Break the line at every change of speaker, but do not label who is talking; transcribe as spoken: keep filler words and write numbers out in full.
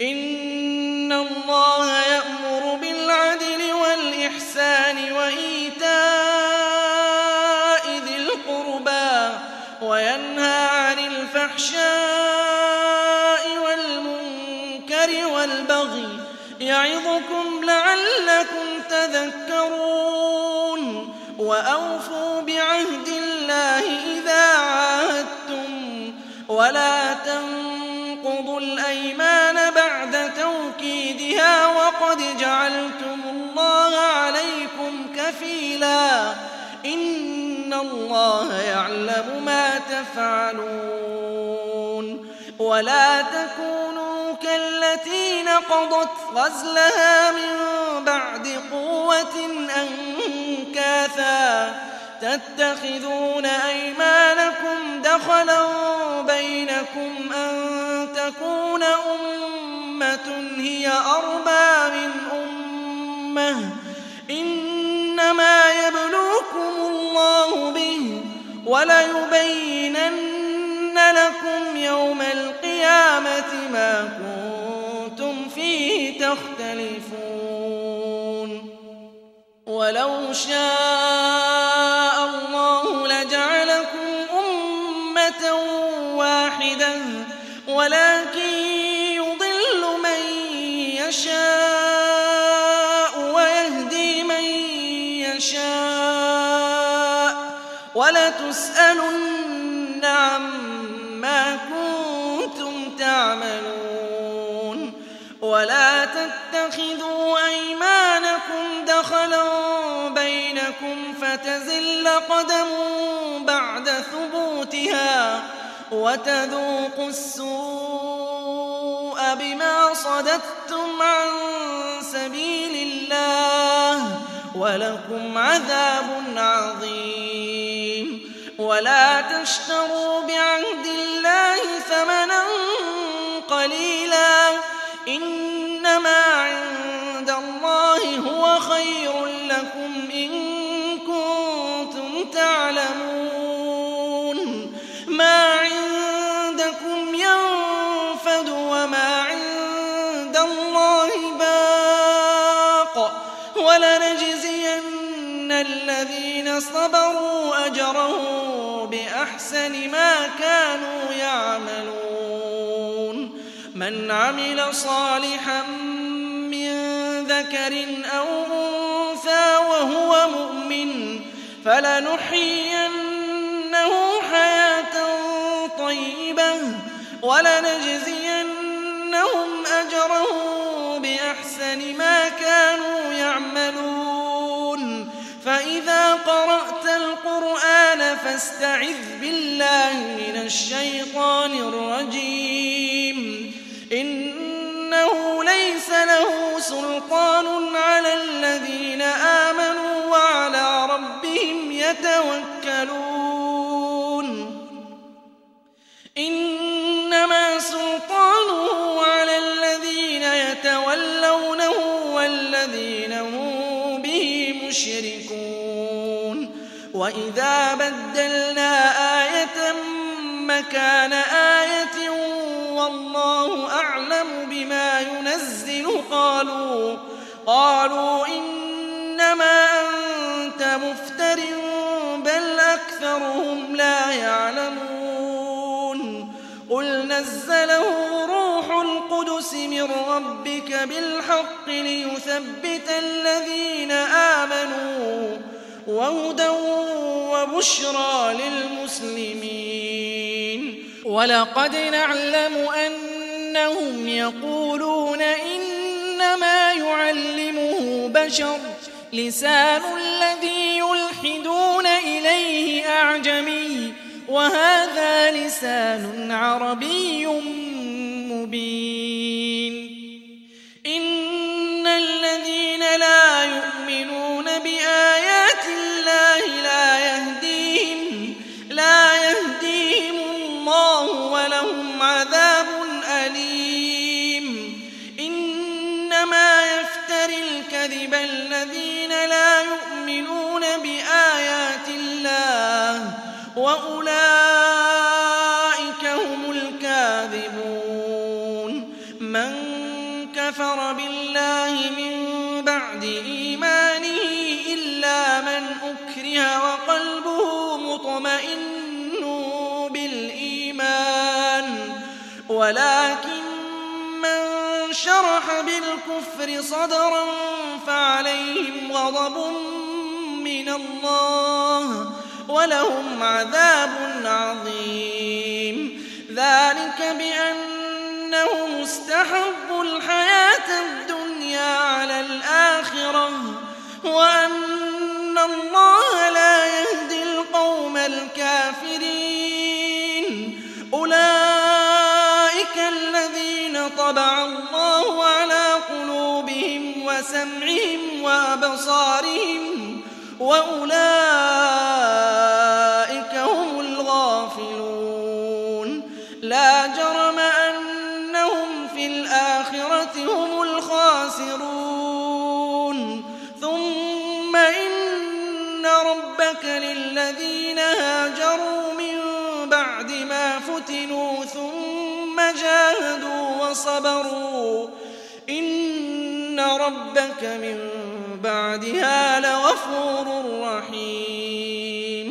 إِنَّ اللَّهَ يَأْمُرُ بِالْعَدْلِ وَالْإِحْسَانِ وَإِيتَاءِ ذِي الْقُرْبَىٰ وَيَنْهَىٰ عَنِ الْفَحْشَاءِ وَالْمُنكَرِ وَالْبَغْيِ يَعِظُكُمْ لَعَلَّكُمْ تَذَكَّرُونَ وَأَوْفُوا بِعَهْدِ اللَّهِ إِذَا عَاهَدتُّمْ وَلَا تَنقُضُوا الْأَيْمَانَ بَعْدَ تَوْكِيدِهَا وَقَدْ جَعَلْتُمُ اللَّهَ عَلَيْكُمْ كَفِيلًا إِنَّ اللَّهَ يَعْلَمُ مَا تَفْعَلُونَ وَلَا تَكُونُوا كَالَّتِي نَقَضَتْ غَزْلَهَا مِن بَعْدِ قُوَّةٍ أَنكَاثًا تَتَّخِذُونَ أَيْمَانَكُمْ دَخَلًا بَيْنَكُمْ أَن تَكُونَ أُمَّةٌ هِيَ أَرْبَىٰ مِنْ أُمَّةٍ ۚ إِنَّمَا يَبْلُوكُمُ اللَّهُ بِهِ وَلَيُبَيِّنَنَّ لَكُمْ يَوْمَ الْقِيَامَةِ مَا كُنتُمْ فِيهِ تَخْتَلِفُونَ وَلَوْ شَاءَ اللَّهُ لَجَعَلَكُمْ أُمَّةً وَاحِدَةً وَلَٰكِن يُضِلُّ مَن يَشَاءُ وَيَهْدِي مَن يَشَاءُ ۚ وَلَتُسْأَلُنَّ عَمَّا كُنتُمْ تَعْمَلُونَ وَلَا تَتَّخِذُوا أَيْمَانَكُمْ دَخَلًا بَيْنَكُمْ فَتَزِلَّ قَدَمٌ بَعْدَ ثُبُوتِهَا وَتَذُوقُوا السُّوءَ بِمَا صَدَدتُّمْ عَن سَبِيلِ اللَّهِ وَلَكُمْ عَذَابٌ عَظِيمٌ وَلَا تَشْتَرُوا بِعَهْدِ اللَّهِ ثَمَنًا قَلِيلًا ۚ إِنَّمَا عِندَ اللَّهِ هُوَ خَيْرٌ لَّكُمْ إِن كُنتُمْ تَعْلَمُونَ مَا عِندَكُمْ يَنفَدُ وَمَا عِندَ اللَّهِ بَاقٍ ۗ وَلَنَجْزِيَنَّ الَّذِينَ صَبَرُوا أَجْرَهُم بِأَحْسَنِ مَا كَانُوا يَعْمَلُونَ مَنْ عَمِلَ صَالِحًا مِّن ذَكَرٍ أَوْ أُنثَىٰ وَهُوَ مُؤْمِنٌ فَلَنُحْيِيَنَّهُ حَيَاةً طَيِّبَةً وَلَنَجْزِيَنَّهُمْ أَجْرَهُم بِأَحْسَنِ مَا كَانُوا يَعْمَلُونَ فَإِذَا قَرَأْتَ الْقُرْآنَ فَاسْتَعِذْ بِاللَّهِ مِنَ الشَّيْطَانِ الرَّجِيمِ إِنَّهُ لَيْسَ لَهُ سُلْطَانٌ عَلَى الَّذِينَ آمَنُوا وَعَلَىٰ رَبِّهِمْ يَتَوَكَّلُونَ إِنَّمَا سُلْطَانُهُ عَلَى الَّذِينَ يَتَوَلَّوْنَهُ وَالَّذِينَ هُم بِهِ مُشْرِكُونَ وَإِذَا بَدَّلْنَا آيَةً مَّكَانَ آيَةٍ وَاللَّهُ أَعْلَمُ بِمَا يُنَزِّلُ قَالُوا قَالُوا إِنَّمَا أَنتَ مُفْتَرٍ بَلْ أَكْثَرُهُمْ لَا يَعْلَمُونَ قُلْ نَزَّلَهُ رُوحُ الْقُدُسِ مِن رَّبِّكَ بِالْحَقِّ لِيُثَبِّتَ الَّذِينَ آمَنُوا وَهُدًى وَبُشْرَىٰ لِلْمُسْلِمِينَ وَلَقَدْ نَعْلَمُ أَنَّهُمْ يَقُولُونَ إِنَّمَا يُعَلِّمُهُ بَشَرٌ ۗ لِّسَانُ الَّذِي يُلْحِدُونَ إِلَيْهِ أَعْجَمِيٌّ وَهَٰذَا لِسَانٌ عَرَبِيٌّ مُّبِينٌ إِنَّ الَّذِينَ لَا يُؤْمِنُونَ بِآيَاتِ اللَّهِ لَا يَهْدِيهِمُ اللَّهُ وَلَهُمْ عَذَابٌ أَلِيمٌ إِنَّمَا يَفْتَرِي الْكَذِبَ الَّذِينَ لَا يُؤْمِنُونَ بِآيَاتِ اللَّهِ وَأُولَٰئِكَ هُمُ الْكَاذِبُونَ مَن كفر بالله من بعد إيمانه إلا من أكره وقلبه مطمئن بالإيمان ولكن من شرح بالكفر صدرا فعليهم غضب من الله ولهم عذاب عظيم ذلك بأنهم استحبوا الحياة الدنيا على الآخرة وأن الله لا يهدي القوم الكافرين أولئك الذين طبع الله على قلوبهم وسمعهم وأبصارهم وأولئك هم الغافلون لا جرم أنهم في الآخرة هم الخاسرون ثم إن ربك للذين هاجروا من بعد ما فتنوا ثم جاهدوا وصبروا إن ربك من بعدها لغفور رحيم